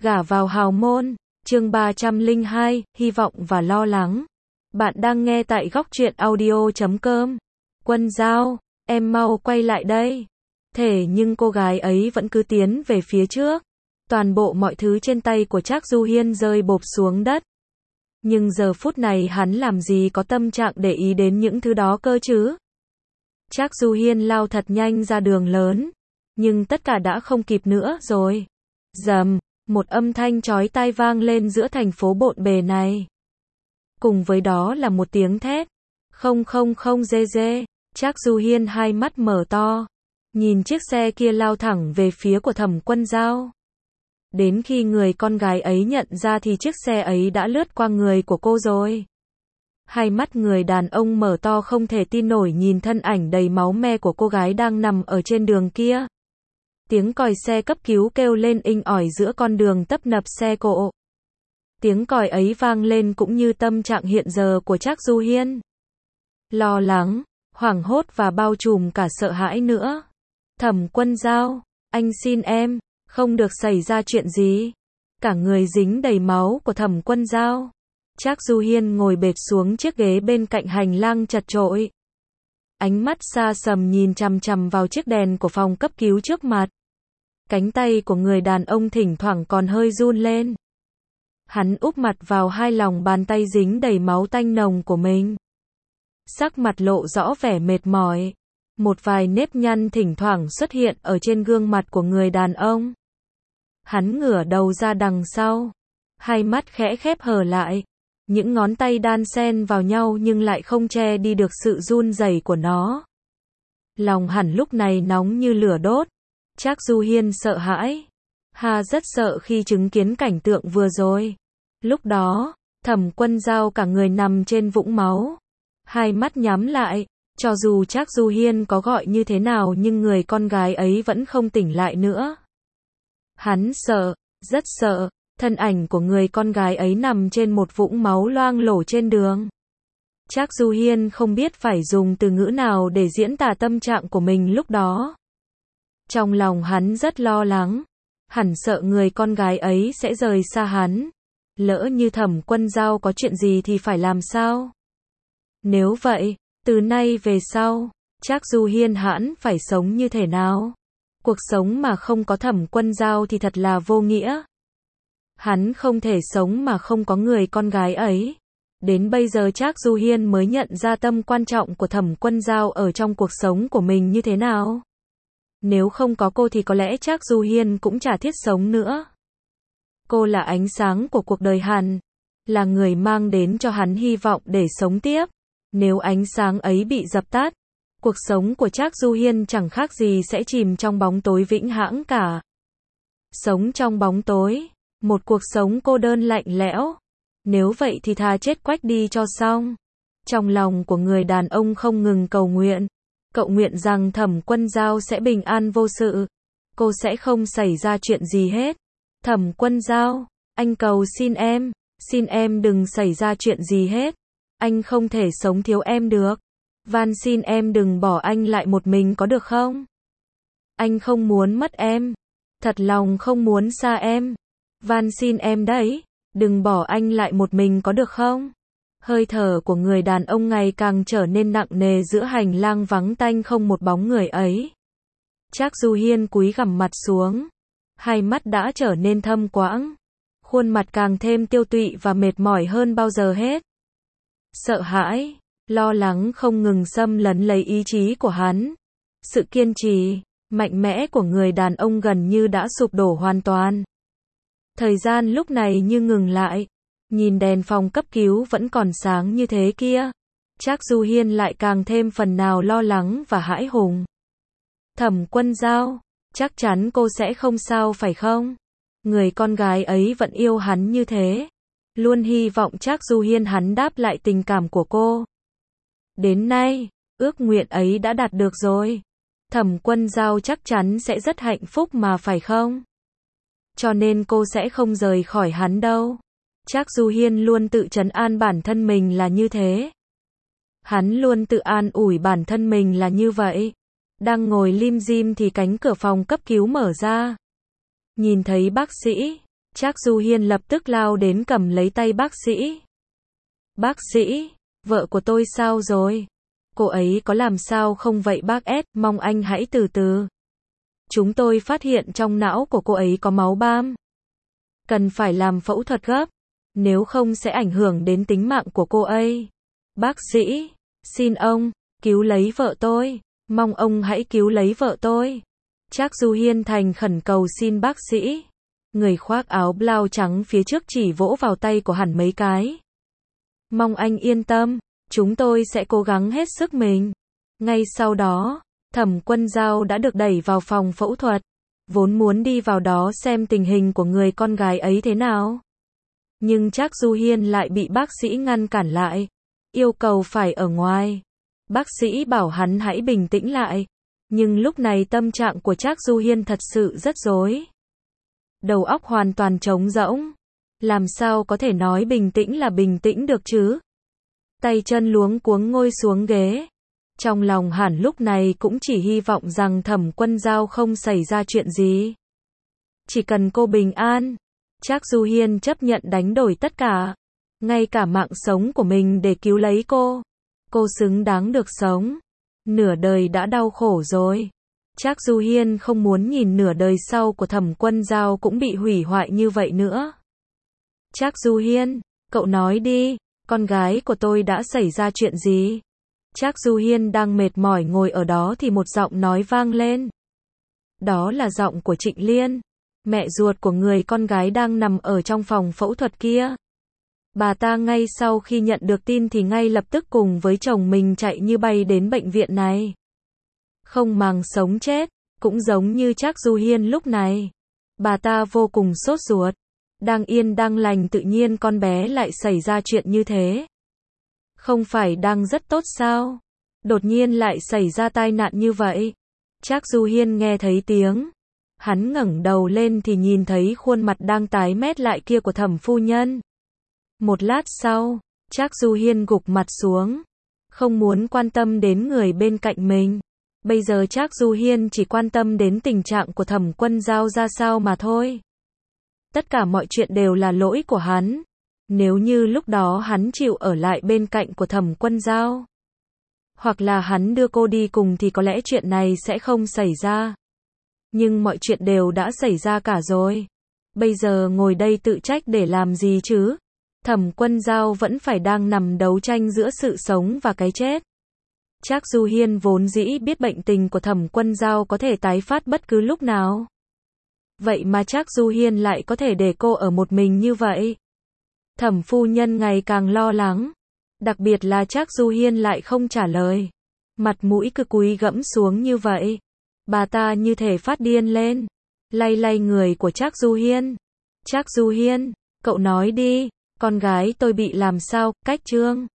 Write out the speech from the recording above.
Gả vào hào môn, chương 302, hy vọng và lo lắng. Bạn đang nghe tại góc truyện audio.com. Quân Giao, em mau quay lại đây. Thế nhưng cô gái ấy vẫn cứ tiến về phía trước. Toàn bộ mọi thứ trên tay của Trác Du Hiên rơi bộp xuống đất. Nhưng giờ phút này hắn làm gì có tâm trạng để ý đến những thứ đó cơ chứ? Trác Du Hiên lao thật nhanh ra đường lớn. Nhưng tất cả đã không kịp nữa rồi. Rầm, một âm thanh chói tai vang lên giữa thành phố bộn bề này. Cùng với đó là một tiếng thét. Không dê dê. Trác Du Hiên hai mắt mở to. Nhìn chiếc xe kia lao thẳng về phía của Thẩm Quân Giao. Đến khi người con gái ấy nhận ra thì chiếc xe ấy đã lướt qua người của cô rồi. Hai mắt người đàn ông mở to không thể tin nổi nhìn thân ảnh đầy máu me của cô gái đang nằm ở trên đường kia. Tiếng còi xe cấp cứu kêu lên inh ỏi giữa con đường tấp nập xe cộ. Tiếng còi ấy vang lên cũng như tâm trạng hiện giờ của Trác Du Hiên. Lo lắng, hoảng hốt và bao trùm cả sợ hãi nữa. Thẩm Quân Giao, anh xin em, không được xảy ra chuyện gì. Cả người dính đầy máu của Thẩm Quân Giao. Trác Du Hiên ngồi bệt xuống chiếc ghế bên cạnh hành lang chật chội. Ánh mắt xa sầm nhìn chằm chằm vào chiếc đèn của phòng cấp cứu trước mặt. Cánh tay của người đàn ông thỉnh thoảng còn hơi run lên. Hắn úp mặt vào hai lòng bàn tay dính đầy máu tanh nồng của mình. Sắc mặt lộ rõ vẻ mệt mỏi. Một vài nếp nhăn thỉnh thoảng xuất hiện ở trên gương mặt của người đàn ông. Hắn ngửa đầu ra đằng sau. Hai mắt khẽ khép hờ lại. Những ngón tay đan xen vào nhau nhưng lại không che đi được sự run rẩy của nó. Lòng hẳn lúc này nóng như lửa đốt. Trác Du Hiên sợ hãi. Rất sợ khi chứng kiến cảnh tượng vừa rồi. Lúc đó, Thẩm Quân Giao cả người nằm trên vũng máu. Hai mắt nhắm lại. Cho dù Trác Du Hiên có gọi như thế nào nhưng người con gái ấy vẫn không tỉnh lại nữa. Hắn sợ, rất sợ. Thân ảnh của người con gái ấy nằm trên một vũng máu loang lổ trên đường. Trác Du Hiên không biết phải dùng từ ngữ nào để diễn tả tâm trạng của mình lúc đó. Trong lòng hắn rất lo lắng. Hẳn sợ người con gái ấy sẽ rời xa hắn. Lỡ như Thẩm Quân Giao có chuyện gì thì phải làm sao? Nếu vậy, từ nay về sau, Trác Du Hiên hẳn phải sống như thế nào? Cuộc sống mà không có Thẩm Quân Giao thì thật là vô nghĩa. Hắn không thể sống mà không có người con gái ấy. Đến bây giờ Trác Du Hiên mới nhận ra tầm quan trọng của Thẩm Quân Giao ở trong cuộc sống của mình như thế nào. Nếu không có cô thì có lẽ Trác Du Hiên cũng chả thiết sống nữa. Cô là ánh sáng của cuộc đời hắn, là người mang đến cho hắn hy vọng để sống tiếp. Nếu ánh sáng ấy bị dập tắt, cuộc sống của Trác Du Hiên chẳng khác gì sẽ chìm trong bóng tối vĩnh hằng cả. Sống trong bóng tối, một cuộc sống cô đơn lạnh lẽo. Nếu vậy thì thà chết quách đi cho xong. Trong lòng của người đàn ông không ngừng cầu nguyện. Cậu nguyện rằng Thẩm Quân Giao sẽ bình an vô sự. Cô sẽ không xảy ra chuyện gì hết. Thẩm Quân Giao, anh cầu xin em đừng xảy ra chuyện gì hết. Anh không thể sống thiếu em được. Van xin em đừng bỏ anh lại một mình có được không? Anh không muốn mất em. Thật lòng không muốn xa em. Van xin em đấy, đừng bỏ anh lại một mình có được không? Hơi thở của người đàn ông ngày càng trở nên nặng nề giữa hành lang vắng tanh không một bóng người ấy. Trác Du Hiên cúi gằm mặt xuống. Hai mắt đã trở nên thâm quãng. Khuôn mặt càng thêm tiêu tụy và mệt mỏi hơn bao giờ hết. Sợ hãi, lo lắng không ngừng xâm lấn lấy ý chí của hắn. Sự kiên trì, mạnh mẽ của người đàn ông gần như đã sụp đổ hoàn toàn. Thời gian lúc này như ngừng lại. Nhìn đèn phòng cấp cứu vẫn còn sáng như thế kia. Trác Du Hiên lại càng thêm phần nào lo lắng và hãi hùng. Thẩm Quân Giao, chắc chắn cô sẽ không sao phải không? Người con gái ấy vẫn yêu hắn như thế. Luôn hy vọng Trác Du Hiên hắn đáp lại tình cảm của cô. Đến nay, ước nguyện ấy đã đạt được rồi. Thẩm Quân Giao chắc chắn sẽ rất hạnh phúc mà phải không? Cho nên cô sẽ không rời khỏi hắn đâu. Trác Du Hiên luôn tự trấn an bản thân mình là như thế. Hắn luôn tự an ủi bản thân mình là như vậy. Đang ngồi lim dim thì cánh cửa phòng cấp cứu mở ra. Nhìn thấy bác sĩ, Trác Du Hiên lập tức lao đến cầm lấy tay bác sĩ. Bác sĩ, vợ của tôi sao rồi? Cô ấy có làm sao không vậy bác S, mong anh hãy từ từ. Chúng tôi phát hiện trong não của cô ấy có máu bam. Cần phải làm phẫu thuật gấp, nếu không sẽ ảnh hưởng đến tính mạng của cô ấy. Bác sĩ, xin ông, cứu lấy vợ tôi, mong ông hãy cứu lấy vợ tôi. Trác Du Hiên thành khẩn cầu xin bác sĩ. Người khoác áo blau trắng phía trước chỉ vỗ vào tay của hắn mấy cái. Mong anh yên tâm, chúng tôi sẽ cố gắng hết sức mình. Ngay sau đó, Thẩm Quân Dao đã được đẩy vào phòng phẫu thuật, vốn muốn đi vào đó xem tình hình của người con gái ấy thế nào. Nhưng Trác Du Hiên lại bị bác sĩ ngăn cản lại, yêu cầu phải ở ngoài. Bác sĩ bảo hắn hãy bình tĩnh lại, nhưng lúc này tâm trạng của Trác Du Hiên thật sự rất rối. Đầu óc hoàn toàn trống rỗng, làm sao có thể nói bình tĩnh là bình tĩnh được chứ? Tay chân luống cuống ngồi xuống ghế. Trong lòng hắn lúc này cũng chỉ hy vọng rằng Thẩm Quân Dao không xảy ra chuyện gì. Chỉ cần cô bình an. Trác Du Hiên chấp nhận đánh đổi tất cả, ngay cả mạng sống của mình để cứu lấy cô. Cô xứng đáng được sống. Nửa đời đã đau khổ rồi. Trác Du Hiên không muốn nhìn nửa đời sau của Thẩm Quân Dao cũng bị hủy hoại như vậy nữa. Trác Du Hiên, cậu nói đi, con gái của tôi đã xảy ra chuyện gì? Trác Du Hiên đang mệt mỏi ngồi ở đó thì một giọng nói vang lên. Đó là giọng của Trịnh Liên, mẹ ruột của người con gái đang nằm ở trong phòng phẫu thuật kia. Bà ta ngay sau khi nhận được tin thì ngay lập tức cùng với chồng mình chạy như bay đến bệnh viện này. Không màng sống chết, cũng giống như Trác Du Hiên lúc này. Bà ta vô cùng sốt ruột. Đang yên đang lành tự nhiên con bé lại xảy ra chuyện như thế. Không phải đang rất tốt sao? Đột nhiên lại xảy ra tai nạn như vậy. Trác Du Hiên nghe thấy tiếng. Hắn ngẩng đầu lên thì nhìn thấy khuôn mặt đang tái mét lại kia của Thẩm phu nhân. Một lát sau, Trác Du Hiên gục mặt xuống. Không muốn quan tâm đến người bên cạnh mình. Bây giờ Trác Du Hiên chỉ quan tâm đến tình trạng của Thẩm Quân Dao ra sao mà thôi. Tất cả mọi chuyện đều là lỗi của hắn. Nếu như lúc đó hắn chịu ở lại bên cạnh của Thẩm Quân Dao, hoặc là hắn đưa cô đi cùng thì có lẽ chuyện này sẽ không xảy ra. Nhưng mọi chuyện đều đã xảy ra cả rồi. Bây giờ ngồi đây tự trách để làm gì chứ? Thẩm Quân Dao vẫn phải đang nằm đấu tranh giữa sự sống và cái chết. Trác Du Hiên vốn dĩ biết bệnh tình của Thẩm Quân Dao có thể tái phát bất cứ lúc nào. Vậy mà Trác Du Hiên lại có thể để cô ở một mình như vậy. Thẩm phu nhân ngày càng lo lắng. Đặc biệt là Trác Du Hiên lại không trả lời. Mặt mũi cứ cúi gẫm xuống như vậy. Bà ta như thể phát điên lên. Lay lay người của Trác Du Hiên. Trác Du Hiên, cậu nói đi, con gái tôi bị làm sao? Cách Trương